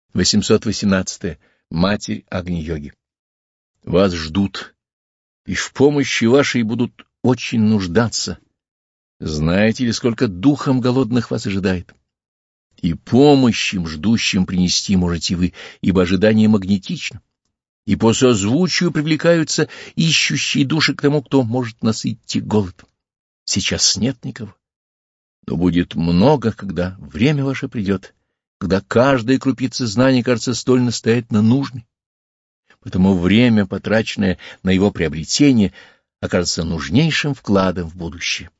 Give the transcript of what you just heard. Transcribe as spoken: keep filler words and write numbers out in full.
восемьсот восемнадцатое. Матерь Агни-йоги. Вас ждут, и в помощи вашей будут очень нуждаться. Знаете ли, сколько духом голодных вас ожидает? И помощь им, ждущим, принести можете вы, ибо ожидание магнетично, и по созвучию привлекаются ищущие души к тому, кто может насытить голод. Сейчас нет никого, но будет много, когда время ваше придет, когда каждая крупица знаний кажется столь настоятельно нужной. Поэтому время, потраченное на его приобретение, окажется нужнейшим вкладом в будущее.